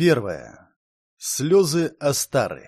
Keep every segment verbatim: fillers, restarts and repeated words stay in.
Первое. Слезы Астары.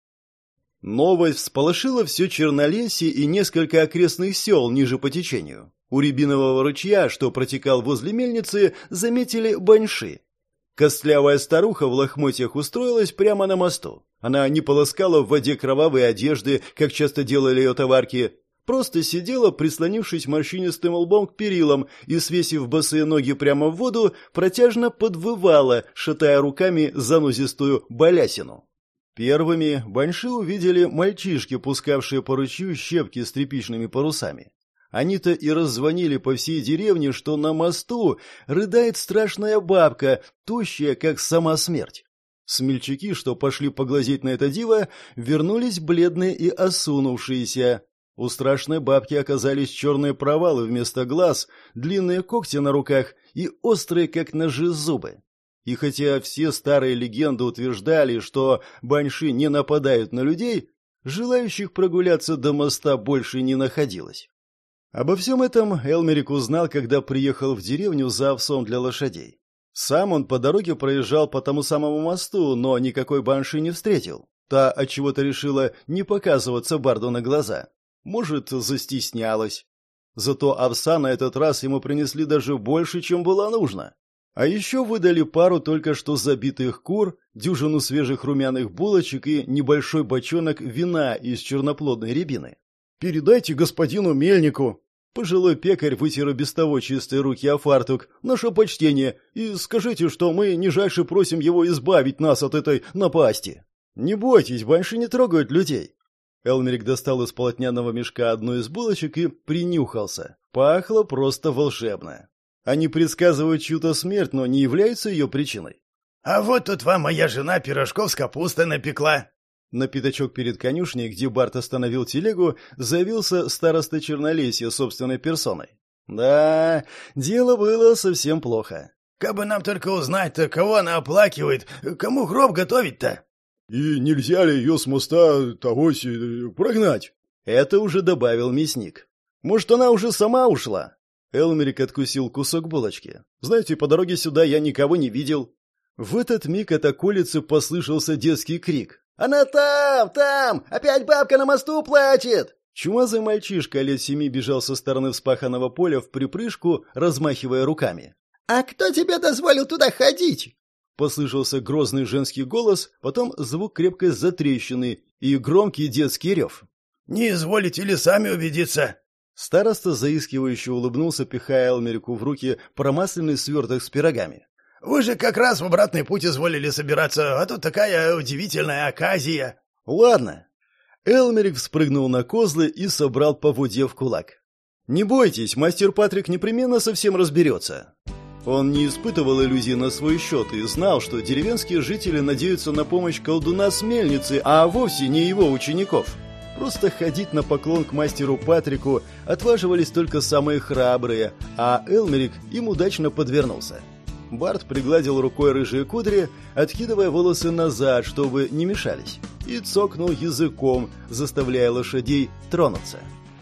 Новость всполошила все Чернолесье и несколько окрестных сел ниже по течению. У Рябинового ручья, что протекал возле мельницы, заметили баньши. Костлявая старуха в лохмотьях устроилась прямо на мосту. Она не полоскала в воде кровавые одежды, как часто делали ее товарки, просто сидела, прислонившись морщинистым лбом к перилам и, свесив босые ноги прямо в воду, протяжно подвывала, шатая руками занозистую балясину. Первыми баньши увидели мальчишки, пускавшие по ручью щепки с тряпичными парусами. Они-то и раззвонили по всей деревне, что на мосту рыдает страшная бабка, тощая, как сама смерть. Смельчаки, что пошли поглазеть на это диво, вернулись бледные и осунувшиеся. У страшной бабки оказались черные провалы вместо глаз, длинные когти на руках и острые, как ножи, зубы. И хотя все старые легенды утверждали, что баньши не нападают на людей, желающих прогуляться до моста больше не находилось. Обо всем этом Элмерик узнал, когда приехал в деревню за овсом для лошадей. Сам он по дороге проезжал по тому самому мосту, но никакой баньши не встретил. Та отчего-то решила не показываться Барду на глаза. Может, застеснялась. Зато овса на этот раз ему принесли даже больше, чем было нужно. А еще выдали пару только что забитых кур, дюжину свежих румяных булочек и небольшой бочонок вина из черноплодной рябины. «Передайте господину мельнику!» Пожилой пекарь вытер без того чистые руки о фартук. «Наше почтение, и скажите, что мы нижайше просим его избавить нас от этой напасти!» «Не бойтесь, баньши не трогают людей!» Элмерик достал из полотняного мешка одну из булочек и принюхался. Пахло просто волшебно. Они предсказывают чью-то смерть, но не являются ее причиной. «А вот тут вам моя жена пирожков с капустой напекла». На пятачок перед конюшней, где Барт остановил телегу, заявился староста Чернолесья собственной персоной. Да, дело было совсем плохо. «Кабы нам только узнать-то, кого она оплакивает, кому гроб готовить-то?» «И нельзя ли ее с моста тогось прогнать?» Это уже добавил мясник. «Может, она уже сама ушла?» Элмерик откусил кусок булочки. «Знаете, по дороге сюда я никого не видел». В этот миг от околицы послышался детский крик. «Она там! Там! Опять бабка на мосту плачет!» Чумазый мальчишка лет семи бежал со стороны вспаханного поля в припрыжку, размахивая руками. «А кто тебе дозволил туда ходить?» Послышался грозный женский голос, потом звук крепкой затрещины и громкий детский рев. «Не изволите ли сами убедиться?» Староста заискивающе улыбнулся, пихая Элмерику в руки промасленный сверток с пирогами. «Вы же как раз в обратный путь изволили собираться, а тут такая удивительная оказия». «Ладно». Элмерик вспрыгнул на козлы и собрал поводья в кулак. «Не бойтесь, мастер Патрик непременно совсем разберется». Он не испытывал иллюзий на свой счет и знал, что деревенские жители надеются на помощь колдуна с мельницы, а вовсе не его учеников. Просто ходить на поклон к мастеру Патрику отваживались только самые храбрые, а Элмерик им удачно подвернулся. Барт пригладил рукой рыжие кудри, откидывая волосы назад, чтобы не мешались, и цокнул языком, заставляя лошадей тронуться.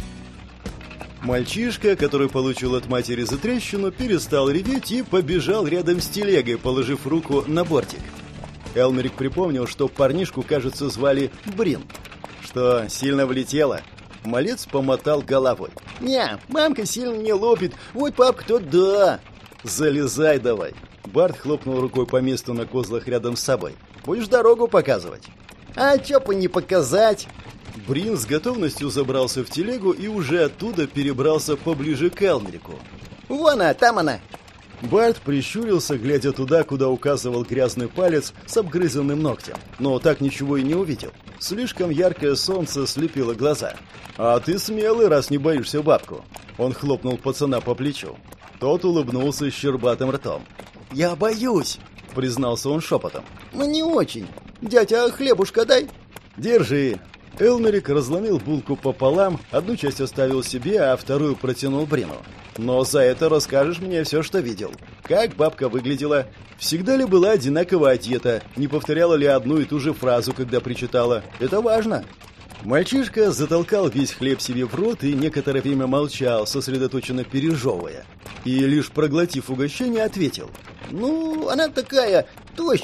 Мальчишка, который получил от матери затрещину, перестал реветь и побежал рядом с телегой, положив руку на бортик. Элмерик припомнил, что парнишку, кажется, звали Брин. Что, сильно влетело? Малец помотал головой. «Не, мамка сильно не лопит, вот папка-то да!» «Залезай давай!» Барт хлопнул рукой по месту на козлах рядом с собой. «Будешь дорогу показывать?» «А чё бы не показать?» Брин с готовностью забрался в телегу и уже оттуда перебрался поближе к Элмерику. «Вон она, там она!» Барт прищурился, глядя туда, куда указывал грязный палец с обгрызанным ногтем, но так ничего и не увидел. Слишком яркое солнце слепило глаза. «А ты смелый, раз не боишься бабку!» Он хлопнул пацана по плечу. Тот улыбнулся щербатым ртом. «Я боюсь!» — признался он шепотом. «Мне очень! Дядя, хлебушка дай!» «Держи!» Элмерик разломил булку пополам, одну часть оставил себе, а вторую протянул Брину. «Но за это расскажешь мне все, что видел. Как бабка выглядела? Всегда ли была одинаково одета? Не повторяла ли одну и ту же фразу, когда причитала? Это важно!» Мальчишка затолкал весь хлеб себе в рот и некоторое время молчал, сосредоточенно пережевывая. И лишь проглотив угощение, ответил. «Ну, она такая тощая.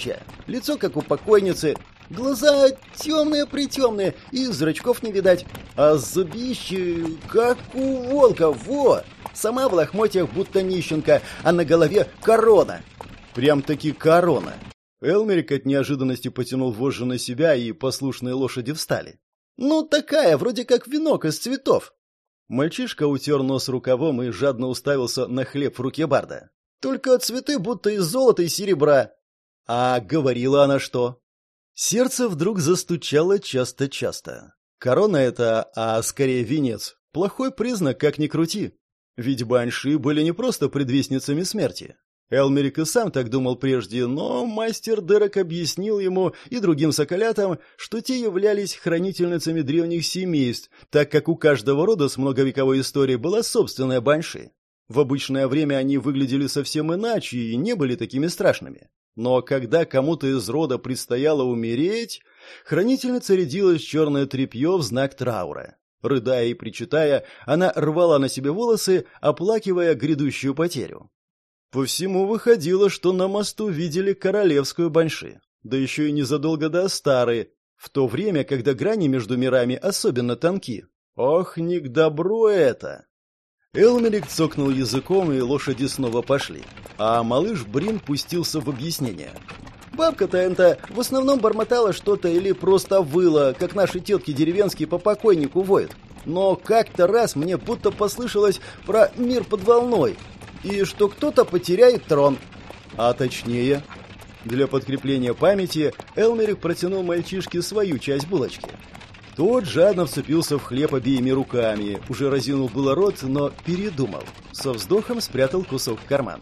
лицо как у покойницы, глаза темные-притемные, и зрачков не видать, а зубищи как у волка, во! Сама в лохмотьях будто нищенка, а на голове корона. Прям-таки корона. Элмерик от неожиданности потянул вожжи на себя, и послушные лошади встали. Ну, такая, вроде как венок из цветов. Мальчишка утер нос рукавом и жадно уставился на хлеб в руке Барда. Только цветы будто из золота и серебра. А говорила она что? Сердце вдруг застучало часто-часто. Корона это, а скорее венец. Плохой признак, как ни крути. Ведь банши были не просто предвестницами смерти. Элмерик и сам так думал прежде, но мастер Дерек объяснил ему и другим соколятам, что те являлись хранительницами древних семейств, так как у каждого рода с многовековой историей была собственная банши. В обычное время они выглядели совсем иначе и не были такими страшными. Но когда кому-то из рода предстояло умереть, хранительница рядилась в черное тряпье в знак траура. Рыдая и причитая, она рвала на себе волосы, оплакивая грядущую потерю. По всему выходило, что на мосту видели королевскую банши, да еще и незадолго до Астары, в то время, когда грани между мирами особенно тонки. Ох, не к добру это! Элмерик цокнул языком, и лошади снова пошли, а малыш Брин пустился в объяснение. Бабка-то это в основном бормотала что-то или просто выла, как наши тетки деревенские по покойнику воют. Но как-то раз мне будто послышалось про мир под волной, и что кто-то потеряет трон. А точнее, для подкрепления памяти Элмерик протянул мальчишке свою часть булочки. Тот жадно вцепился в хлеб обеими руками, уже разинул было рот, но передумал. Со вздохом спрятал кусок в карман.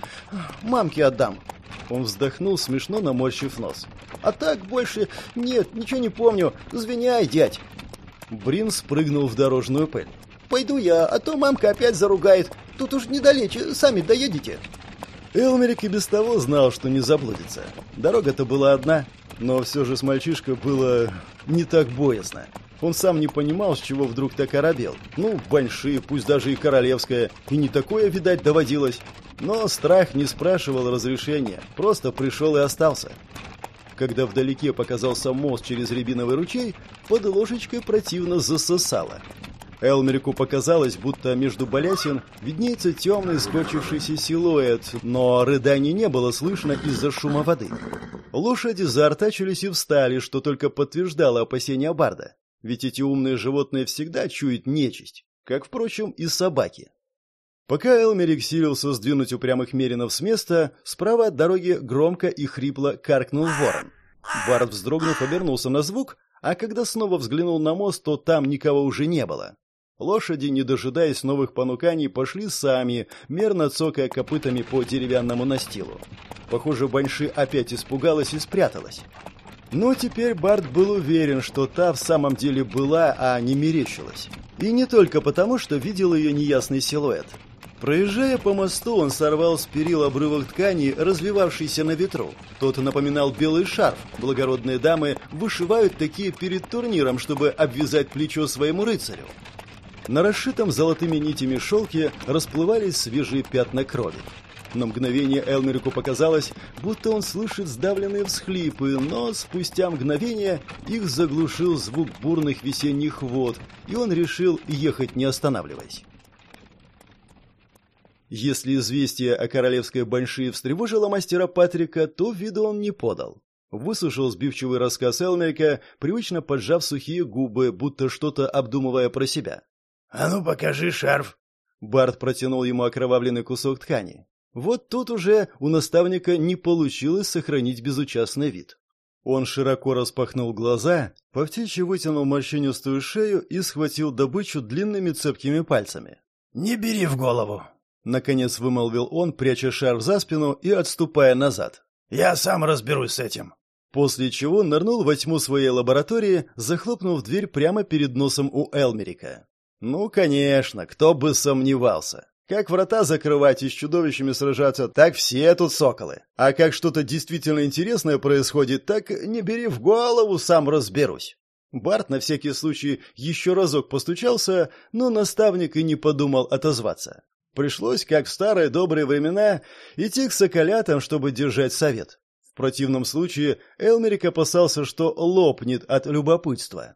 «Мамке отдам». Он вздохнул, смешно наморщив нос. «А так больше нет, ничего не помню. Извиняй, дядь». Брин спрыгнул в дорожную пыль. «Пойду я, а то мамка опять заругает. Тут уж недалече, сами доедете». Элмерик и без того знал, что не заблудится. Дорога-то была одна, но все же с мальчишкой было не так боязно. Он сам не понимал, с чего вдруг так оробел. Ну, банши, пусть даже и королевская, и не такое, видать, доводилось. Но страх не спрашивал разрешения, просто пришел и остался. Когда вдалеке показался мост через Рябиновый ручей, под ложечкой противно засосало. Элмерику показалось, будто между балясин виднеется темный скорчившийся силуэт, но рыданий не было слышно из-за шума воды. Лошади заортачились и встали, что только подтверждало опасения Барда. Ведь эти умные животные всегда чуют нечисть, как, впрочем, и собаки. Пока Элмерик силился сдвинуть упрямых меринов с места, справа от дороги громко и хрипло каркнул ворон. Бард, вздрогнув, обернулся на звук, а когда снова взглянул на мост, то там никого уже не было. Лошади, не дожидаясь новых понуканий, пошли сами, мерно цокая копытами по деревянному настилу. Похоже, банши опять испугалась и спряталась. Но теперь Бард был уверен, что та в самом деле была, а не мерещилась. И не только потому, что видел ее неясный силуэт. Проезжая по мосту, он сорвал с перил обрывок ткани, развивавшийся на ветру. Тот напоминал белый шарф. Благородные дамы вышивают такие перед турниром, чтобы обвязать плечо своему рыцарю. На расшитом золотыми нитями шелке расплывались свежие пятна крови. На мгновение Элмерику показалось, будто он слышит сдавленные всхлипы, но спустя мгновение их заглушил звук бурных весенних вод, и он решил ехать не останавливаясь. Если известие о королевской банши встревожило мастера Патрика, то виду он не подал. Выслушал сбивчивый рассказ Элмерика, привычно поджав сухие губы, будто что-то обдумывая про себя. «А ну, покажи шарф!» Бард протянул ему окровавленный кусок ткани. Вот тут уже у наставника не получилось сохранить безучастный вид. Он широко распахнул глаза, по птичьи вытянул морщинистую шею и схватил добычу длинными цепкими пальцами. «Не бери в голову!» Наконец вымолвил он, пряча шарф за спину и отступая назад. «Я сам разберусь с этим!» После чего нырнул во тьму своей лаборатории, захлопнув дверь прямо перед носом у Элмерика. Ну, конечно, кто бы сомневался. Как врата закрывать и с чудовищами сражаться, так все тут соколы. А как что-то действительно интересное происходит, так не бери в голову, сам разберусь. Барт на всякий случай еще разок постучался, но наставник и не подумал отозваться. Пришлось, как в старые добрые времена, идти к соколятам, чтобы держать совет. В противном случае Элмерик опасался, что лопнет от любопытства.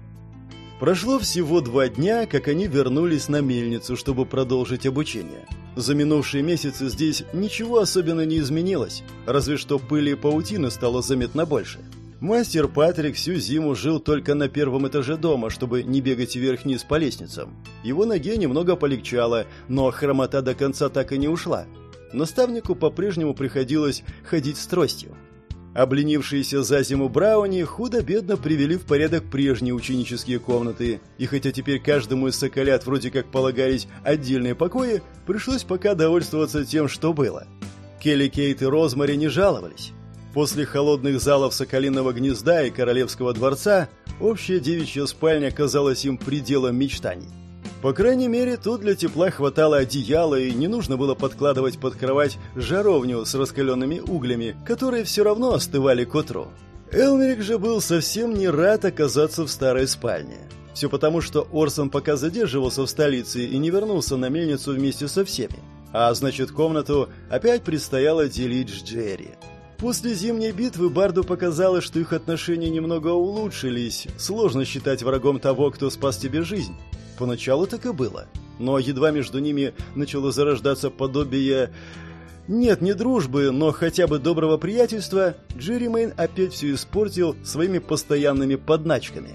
Прошло всего два дня, как они вернулись на мельницу, чтобы продолжить обучение. За минувшие месяцы здесь ничего особенно не изменилось, разве что пыли и паутины стало заметно больше. Мастер Патрик всю зиму жил только на первом этаже дома, чтобы не бегать вверх-вниз по лестницам. Его ноге немного полегчало, но хромота до конца так и не ушла. Наставнику по-прежнему приходилось ходить с тростью. Обленившиеся за зиму брауни худо-бедно привели в порядок прежние ученические комнаты, и хотя теперь каждому из соколят вроде как полагались отдельные покои, пришлось пока довольствоваться тем, что было. Келли, Кейт и Розмари не жаловались. После холодных залов Соколиного гнезда и Королевского дворца общая девичья спальня казалась им пределом мечтаний. По крайней мере, тут для тепла хватало одеяла, и не нужно было подкладывать под кровать жаровню с раскаленными углями, которые все равно остывали к утру. Элмерик же был совсем не рад оказаться в старой спальне. Все потому, что Орсон пока задерживался в столице и не вернулся на мельницу вместе со всеми. А значит, комнату опять предстояло делить с Джерри. После зимней битвы Барду показалось, что их отношения немного улучшились. Сложно считать врагом того, кто спас тебе жизнь. Поначалу так и было. Но едва между ними начало зарождаться подобие... Нет, не дружбы, но хотя бы доброго приятельства, Джерри Мэйн опять все испортил своими постоянными подначками.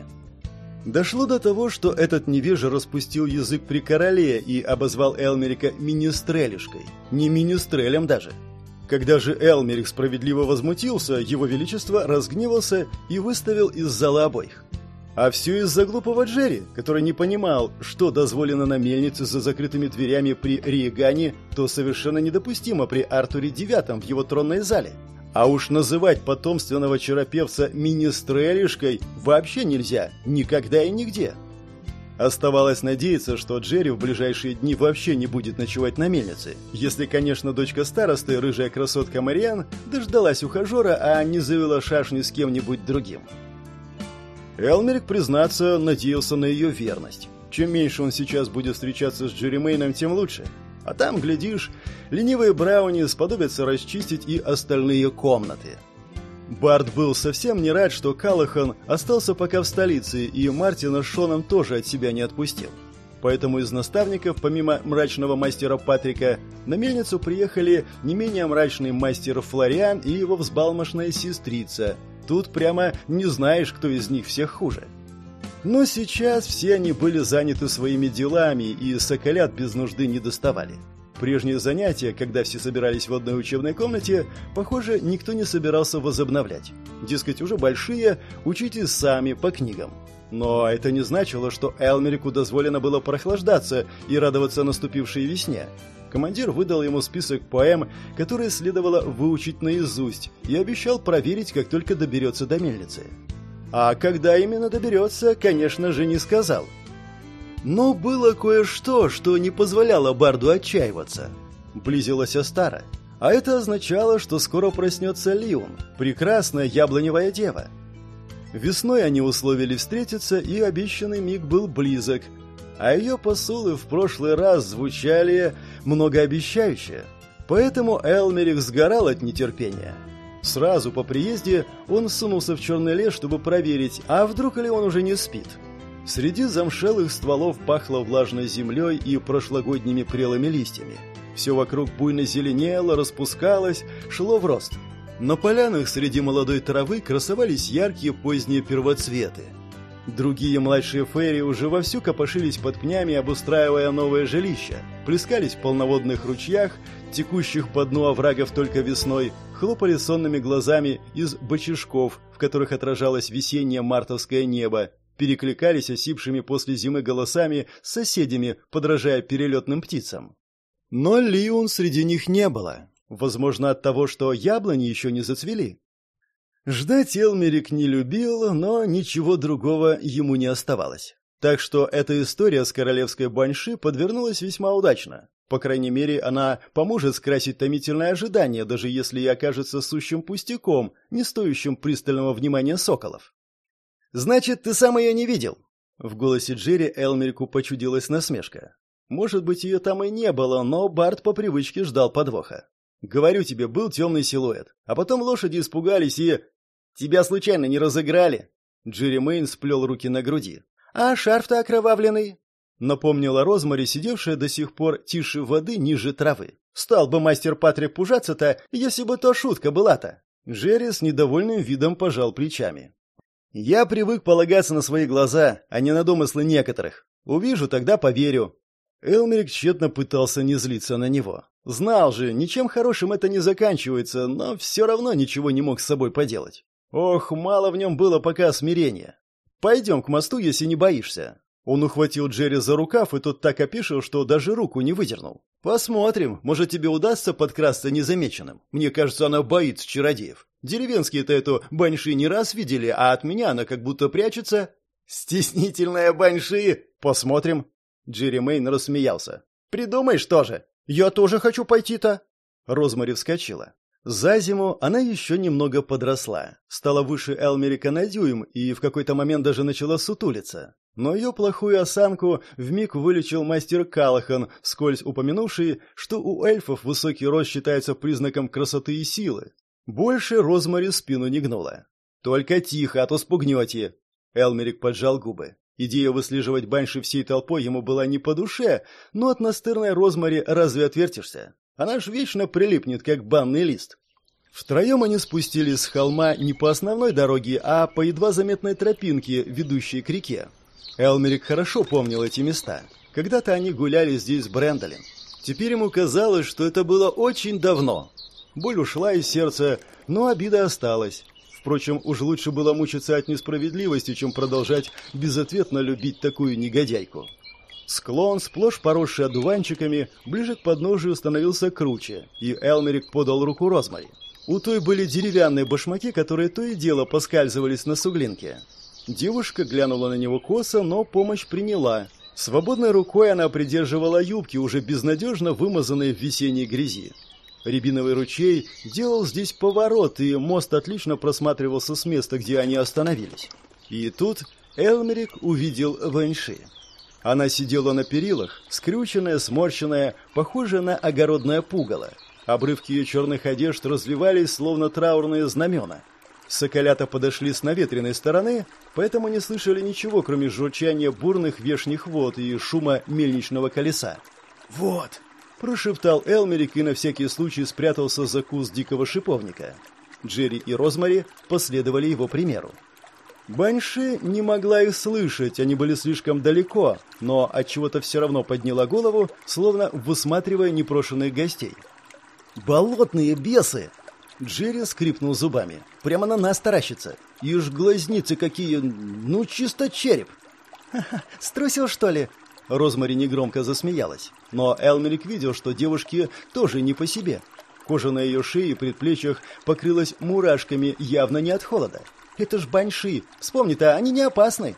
Дошло до того, что этот невежа распустил язык при короле и обозвал Элмерика министрелишкой. Не министрелем даже. Когда же Элмерик справедливо возмутился, его величество разгневался и выставил из зала обоих. А все из-за глупого Джерри, который не понимал, что дозволено на мельнице за закрытыми дверями при Риегане, то совершенно недопустимо при Артуре девятом в его тронной зале. А уж называть потомственного чаропевца министрелишкой вообще нельзя, никогда и нигде. Оставалось надеяться, что Джерри в ближайшие дни вообще не будет ночевать на мельнице, если, конечно, дочка старосты, рыжая красотка Мариан, дождалась ухажера, а не завела шашни с кем-нибудь другим. Элмерик, признаться, надеялся на ее верность. Чем меньше он сейчас будет встречаться с Джерри Мэйном, тем лучше. А там, глядишь, ленивые брауни сподобятся расчистить и остальные комнаты. Бард был совсем не рад, что Калахан остался пока в столице, и Мартина с Шоном тоже от себя не отпустил. Поэтому из наставников, помимо мрачного мастера Патрика, на мельницу приехали не менее мрачный мастер Флориан и его взбалмошная сестрица. Тут прямо не знаешь, кто из них всех хуже. Но сейчас все они были заняты своими делами, и соколят без нужды не доставали. Прежние занятия, когда все собирались в одной учебной комнате, похоже, никто не собирался возобновлять. Дескать, уже большие, учитесь сами по книгам. Но это не значило, что Элмерику дозволено было прохлаждаться и радоваться наступившей весне. Командир выдал ему список поэм, которые следовало выучить наизусть, и обещал проверить, как только доберется до мельницы. А когда именно доберется, конечно же, не сказал. Но было кое-что, что не позволяло Барду отчаиваться. Близилась Астара, а это означало, что скоро проснется Лиун, прекрасная яблоневая дева. Весной они условились встретиться, и обещанный миг был близок, а ее посулы в прошлый раз звучали многообещающе. Поэтому Элмерик сгорал от нетерпения. Сразу по приезде он сунулся в черный лес, чтобы проверить, а вдруг ли он уже не спит. Среди замшелых стволов пахло влажной землей и прошлогодними прелыми листьями. Все вокруг буйно зеленело, распускалось, шло в рост. На полянах среди молодой травы красовались яркие поздние первоцветы. Другие младшие фейри уже вовсю копошились под пнями, обустраивая новое жилище, плескались в полноводных ручьях, текущих по дну оврагов только весной, хлопали сонными глазами из бочишков, в которых отражалось весеннее мартовское небо, перекликались осипшими после зимы голосами с соседями, подражая перелетным птицам. Но Лиун среди них не было. Возможно, от того, что яблони еще не зацвели. Ждать Элмерик не любил, но ничего другого ему не оставалось. Так что эта история с королевской банши подвернулась весьма удачно. По крайней мере, она поможет скрасить томительное ожидание, даже если и окажется сущим пустяком, не стоящим пристального внимания соколов. «Значит, ты сам ее не видел?» В голосе Джерри Элмерику почудилась насмешка. Может быть, ее там и не было, но Бард по привычке ждал подвоха. Говорю тебе, был темный силуэт. А потом лошади испугались и... Тебя случайно не разыграли? Джерри Мэйн сплел руки на груди. А шарф-то окровавленный? Напомнила Розмари, сидевшая до сих пор тише воды ниже травы. Стал бы мастер Патрик пужаться-то, если бы то шутка была-то. Джерри с недовольным видом пожал плечами. Я привык полагаться на свои глаза, а не на домыслы некоторых. Увижу, тогда поверю. Элмерик тщетно пытался не злиться на него. Знал же, ничем хорошим это не заканчивается, но все равно ничего не мог с собой поделать. Ох, мало в нем было пока смирения. Пойдем к мосту, если не боишься. Он ухватил Джерри за рукав, и тот так опешил, что даже руку не выдернул. Посмотрим, может, тебе удастся подкрасться незамеченным. Мне кажется, она боится чародеев. Деревенские-то эту баньши не раз видели, а от меня она как будто прячется. Стеснительная баньши! Посмотрим. Джерри Мэйн рассмеялся. Придумаешь тоже. Я тоже хочу пойти-то. Розмари вскочила. За зиму она еще немного подросла, стала выше Элмерика на дюйм и в какой-то момент даже начала сутулиться. Но ее плохую осанку вмиг вылечил мастер Калахан, вскользь упомянувший, что у эльфов высокий рост считается признаком красоты и силы. Больше Розмари спину не гнула. «Только тихо, а то спугнете!» Элмерик поджал губы. Идея выслеживать баньши всей толпой ему была не по душе, но от настырной Розмари разве отвертишься? Она ж вечно прилипнет, как банный лист. Втроем они спустились с холма не по основной дороге, а по едва заметной тропинке, ведущей к реке. Элмерик хорошо помнил эти места. Когда-то они гуляли здесь с Брэндолин. Теперь ему казалось, что это было очень давно. Боль ушла из сердца, но обида осталась. Впрочем, уж лучше было мучиться от несправедливости, чем продолжать безответно любить такую негодяйку. Склон, сплошь поросший одуванчиками, ближе к подножию становился круче, и Элмерик подал руку Розмари. У той были деревянные башмаки, которые то и дело поскальзывались на суглинке. Девушка глянула на него косо, но помощь приняла. Свободной рукой она придерживала юбки, уже безнадежно вымазанные в весенней грязи. Рябиновый ручей делал здесь поворот, и мост отлично просматривался с места, где они остановились. И тут Элмерик увидел Вэньши. Она сидела на перилах, скрюченная, сморщенная, похожая на огородное пугало. Обрывки ее черных одежд развивались, словно траурные знамена. Соколята подошли с наветренной стороны, поэтому не слышали ничего, кроме журчания бурных вешних вод и шума мельничного колеса. «Вот!» – прошептал Элмерик и на всякий случай спрятался за куст дикого шиповника. Джерри и Розмари последовали его примеру. Баньши не могла их слышать, они были слишком далеко, но отчего-то все равно подняла голову, словно высматривая непрошенных гостей. «Болотные бесы!» Джерри скрипнул зубами. «Прямо на нас таращится. Ишь, глазницы какие, ну чисто череп!» «Ха-ха, струсил, что ли?» Розмари негромко засмеялась. Но Элмерик видел, что девушке тоже не по себе. Кожа на ее шее и предплечьях покрылась мурашками, явно не от холода. «Это ж баньши. Вспомни-то, они не опасны».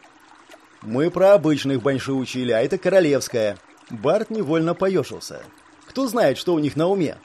«Мы про обычных баньши учили, а это королевская». Барт невольно поежился. «Кто знает, что у них на уме?»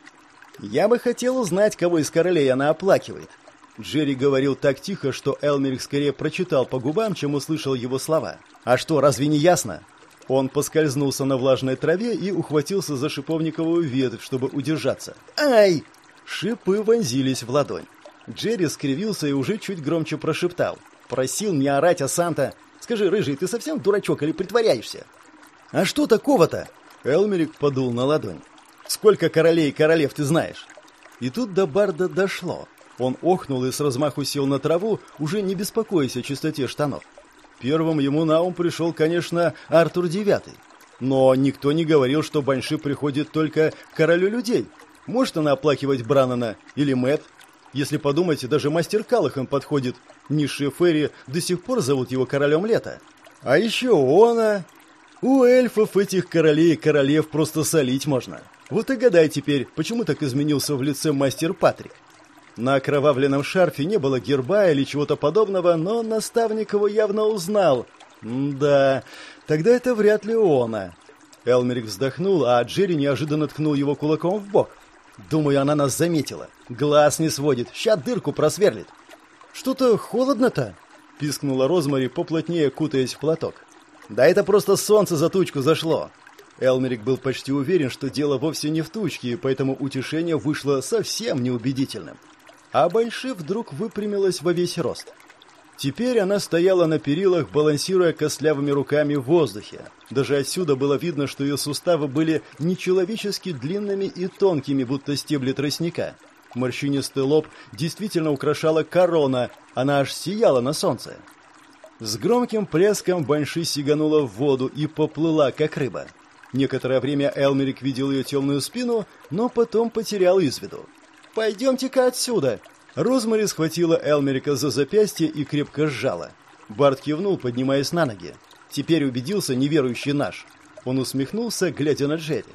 «Я бы хотел узнать, кого из королей она оплакивает». Джерри говорил так тихо, что Элмерик скорее прочитал по губам, чем услышал его слова. «А что, разве не ясно?» Он поскользнулся на влажной траве и ухватился за шиповниковую ветвь, чтобы удержаться. «Ай!» Шипы вонзились в ладонь. Джерри скривился и уже чуть громче прошептал. «Просил не орать, а Санта! Скажи, рыжий, ты совсем дурачок или притворяешься?» «А что такого-то?» Элмерик подул на ладонь. «Сколько королей и королев ты знаешь?» И тут до Барда дошло. Он охнул и с размаху сел на траву, уже не беспокоясь о чистоте штанов. Первым ему на ум пришел, конечно, Артур девятый. Но никто не говорил, что баньши приходит только к королю людей. Может она оплакивать Браннана или Мэтт? Если подумать, даже мастер Калахан подходит. Низшие фейри до сих пор зовут его королем лета. А еще она... У эльфов этих королей и королев просто солить можно. Вот и гадай теперь, почему так изменился в лице мастер Патрик. На окровавленном шарфе не было герба или чего-то подобного, но наставник его явно узнал. Да, тогда это вряд ли она. Элмерик вздохнул, а Джерри неожиданно ткнул его кулаком в бок. Думаю, она нас заметила. Глаз не сводит, ща дырку просверлит. Что-то холодно-то? Пискнула Розмари, поплотнее кутаясь в платок. Да это просто солнце за тучку зашло. Элмерик был почти уверен, что дело вовсе не в тучке, поэтому утешение вышло совсем неубедительным. А Банши вдруг выпрямилась во весь рост. Теперь она стояла на перилах, балансируя костлявыми руками в воздухе. Даже отсюда было видно, что ее суставы были нечеловечески длинными и тонкими, будто стебли тростника. Морщинистый лоб действительно украшала корона, она аж сияла на солнце. С громким плеском Банши сиганула в воду и поплыла, как рыба. Некоторое время Элмерик видел ее темную спину, но потом потерял из виду. «Пойдемте-ка отсюда!» Розмари схватила Элмерика за запястье и крепко сжала. Барт кивнул, поднимаясь на ноги. Теперь убедился неверующий наш. Он усмехнулся, глядя на Джерри.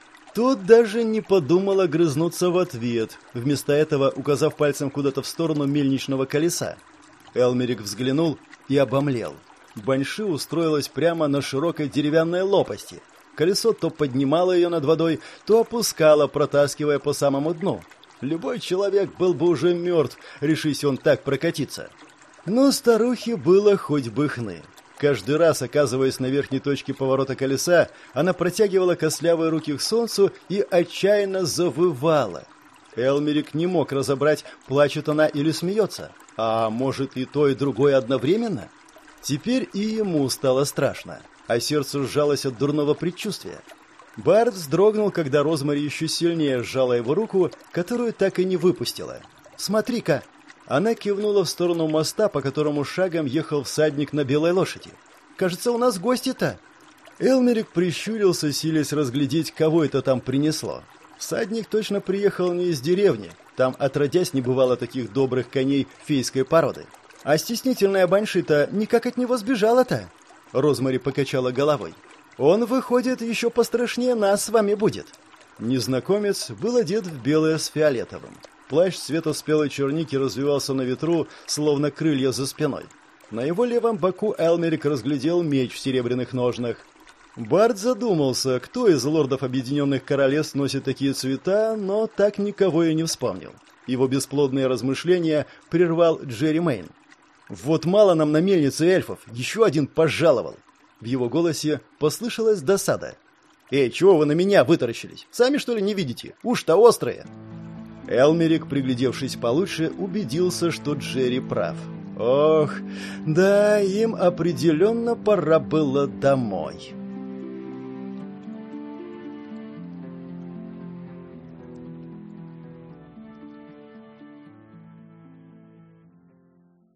Тот даже не подумал огрызнуться в ответ, вместо этого указав пальцем куда-то в сторону мельничного колеса. Элмерик взглянул и обомлел. Банши устроилась прямо на широкой деревянной лопасти. Колесо то поднимало ее над водой, то опускало, протаскивая по самому дну. Любой человек был бы уже мертв, решись он так прокатиться. Но старухе было хоть бы хны. Каждый раз, оказываясь на верхней точке поворота колеса, она протягивала костлявые руки к солнцу и отчаянно завывала. Элмерик не мог разобрать, плачет она или смеется. А может, и то, и другое одновременно? Теперь и ему стало страшно, а сердце сжалось от дурного предчувствия. Барт вздрогнул, когда Розмари еще сильнее сжала его руку, которую так и не выпустила. «Смотри-ка!» Она кивнула в сторону моста, по которому шагом ехал всадник на белой лошади. «Кажется, у нас гости-то!» Элмерик прищурился, силясь разглядеть, кого это там принесло. Всадник точно приехал не из деревни. Там отродясь не бывало таких добрых коней фейской породы. А стеснительная Банши-то никак от него сбежала-то. Розмари покачала головой. «Он, выходит, еще пострашнее нас с вами будет». Незнакомец был одет в белое с фиолетовым. Плащ цвета спелой черники развивался на ветру, словно крылья за спиной. На его левом боку Элмерик разглядел меч в серебряных ножнах. Барт задумался, кто из лордов Объединенных Королевств носит такие цвета, но так никого и не вспомнил. Его бесплодные размышления прервал Джерри Мэйн. «Вот мало нам на мельнице эльфов, еще один пожаловал». В его голосе послышалась досада. «Эй, чего вы на меня вытаращились? Сами, что ли, не видите? Уж-то острые!» Элмерик, приглядевшись получше, убедился, что Джерри прав. Ох, да, им определенно пора было домой.